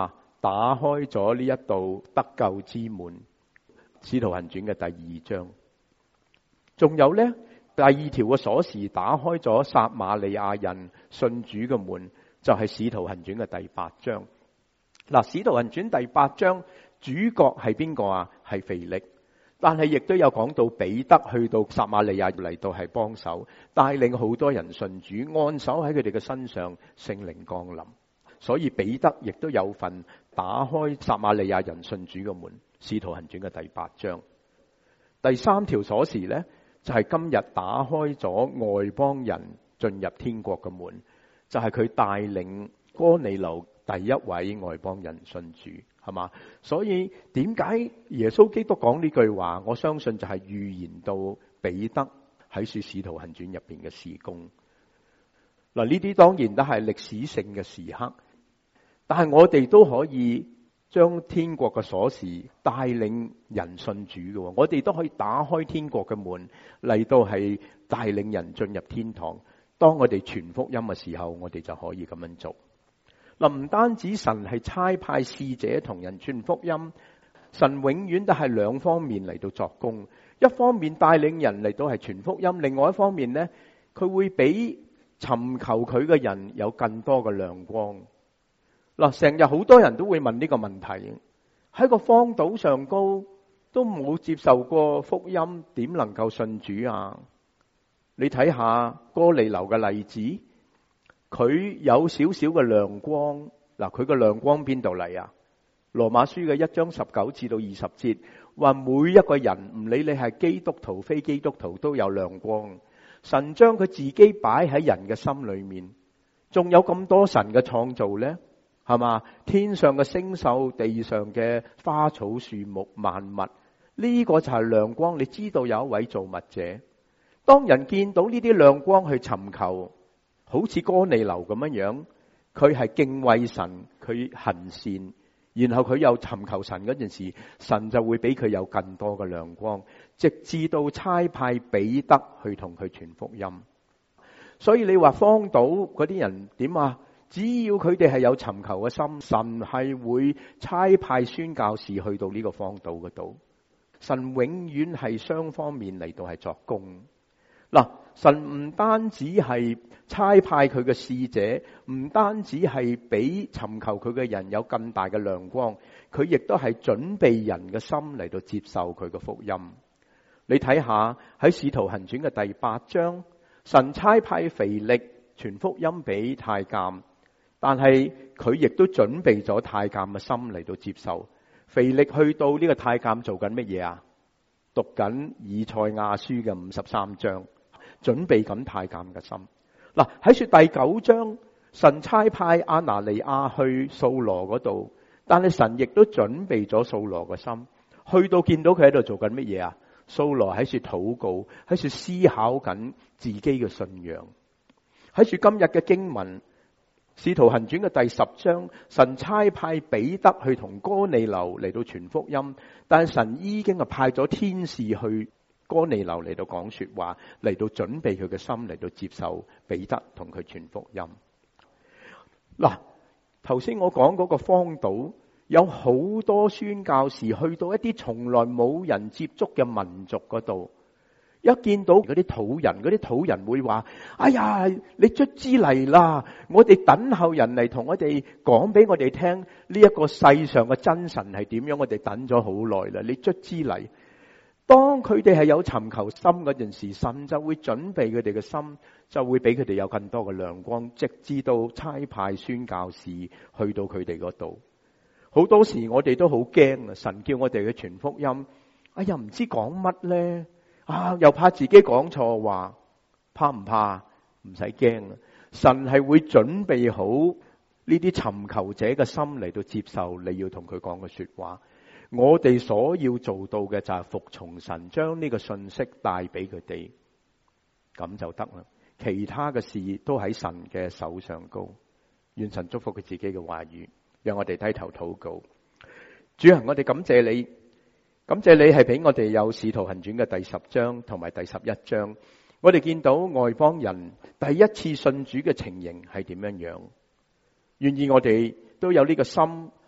打開咗呢一道得救之門。使徒行傳嘅第二章，仲有呢第二條嘅鎖匙打開咗撒瑪利亞人信主嘅門，就係使徒行傳嘅第八章。嗱，使徒行傳第八章主角係邊個啊？係腓力，但係亦都有講到彼得去到撒瑪利亞嚟到係幫手，帶領好多人信主，按手喺佢哋嘅身上，聖靈降臨。所以彼得亦都有份打開撒瑪利亞人信主嘅門。使徒行傳嘅第八章，第三條鎖匙呢，就係今日打開咗外邦人進入天國嘅門，就係佢帶領哥尼流第一位外邦人信主，係嘛？所以點解耶穌基督講呢句話？我相信就係預言到彼得喺說使徒行傳入邊嘅事工。嗱，呢啲當然都係歷史性嘅時刻，但係我哋都可以將天國嘅鎖匙帶領人信主嘅，我哋都可以打開天國嘅門嚟到係帶領人進入天堂。當我哋傳福音嘅時候，我哋就可以咁樣做。嗱，唔單止神係差派使者同人傳福音，神永遠都係兩方面嚟到作工。一方面帶領人嚟到係傳福音，另外一方面呢，佢會俾尋求佢嘅人有更多嘅亮光。嗱，成日好多人都會問呢個問題，喺個荒島上高都冇接受過福音，點能夠信主啊？你睇下哥尼流嘅例子，佢有少少嘅亮光。嗱，佢個亮光邊度嚟啊？羅馬書嘅一章十九至到二十節話，每一個人唔理你係基督徒非基督徒都有亮光。神將佢自己擺喺人嘅心裏面，仲有咁多神嘅創造呢？係嘛？天上嘅星宿，地上嘅花草樹木萬物，呢個就係亮光。你知道有一位造物者，當人見到呢啲亮光去尋求，好似哥尼流咁樣樣，佢係敬畏神，佢行善，然後佢又尋求神嗰陣時，神就會俾佢有更多嘅亮光，直至到差派彼得去同佢傳福音。所以你話荒島嗰啲人點啊？只要佢哋係有尋求嘅心，神係會差派宣教士去到呢個荒島嗰度。神永遠係雙方面嚟到係作工。嗱，神唔單止係差派佢嘅使者，唔單止係俾尋求佢嘅人有更大嘅亮光，佢亦都係準備人嘅心嚟到接受佢嘅福音。你睇下喺使徒行傳嘅第八章，神差派腓力傳福音俾太監。但係佢亦都準備咗太監嘅心嚟到接受。腓力去到呢個太監做緊乜嘢啊？讀緊以賽亞書嘅五十三章，準備緊太監嘅心。嗱，喺說第九章，神差派亞拿尼亞去掃羅嗰度，但係神亦都準備咗掃羅嘅心。去到見到佢喺度做緊乜嘢啊？掃羅喺說禱告，喺說思考緊自己嘅信仰。喺說今日嘅經文。使徒行傳嘅第十章，神差派彼得去同哥尼流嚟到傳福音，但係神已經係派咗天使去哥尼流嚟到講說話，嚟到準備佢嘅心嚟到接受彼得同佢傳福音。嗱，頭先我講嗰個荒島有好多宣教士去到一啲從來冇人接觸嘅民族嗰度。一見到嗰啲土人，嗰啲土人會話：哎呀，你卒之嚟啦！我哋等候人嚟同我哋講俾我哋聽呢一個世上嘅真神係點樣，我哋等咗好耐啦，你卒之嚟。當佢哋係有尋求心嗰陣時，神就會準備佢哋嘅心，就會俾佢哋有更多嘅亮光，直至到差派宣教士去到佢哋嗰度。好多時我哋都好驚啊！神叫我哋去傳福音，哎呀，唔知講乜咧。啊！又怕自己講錯話，怕唔怕？唔使驚，神係會準備好呢啲尋求者嘅心嚟到接受你要同佢講嘅說話。我哋所要做到嘅就係服從神，將呢個信息帶俾佢哋，咁就得啦。其他嘅事都喺神嘅手上高。願神祝福佢自己嘅話語，讓我哋低頭禱告。主啊，我哋感謝你。感謝你係俾我哋有使徒行傳嘅第十章同埋第十一章，我哋見到外邦人第一次信主嘅情形係點樣樣。願意我哋都有呢個心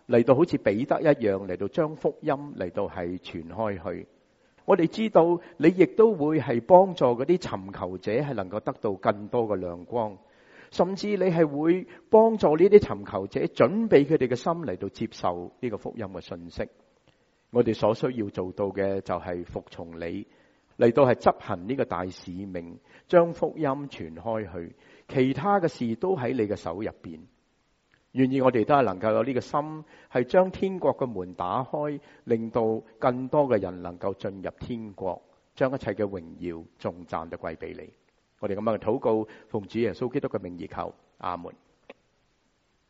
嚟到好似彼得一樣嚟到將福音嚟到係傳開去。我哋知道你亦都會係幫助嗰啲尋求者係能夠得到更多嘅亮光，甚至你係會幫助呢啲尋求者準備佢哋嘅心嚟到接受呢個福音嘅信息。我哋所需要做到嘅就係服從你，嚟到係執行呢個大使命，將福音傳開去，其他嘅事都喺你嘅手入邊。願意我哋都係能夠有呢個心，係將天國嘅門打開，令到更多嘅人能夠進入天國，將一切嘅榮耀頌讚都歸俾你。我哋咁樣嘅禱告，奉主耶穌基督嘅名義求，阿門。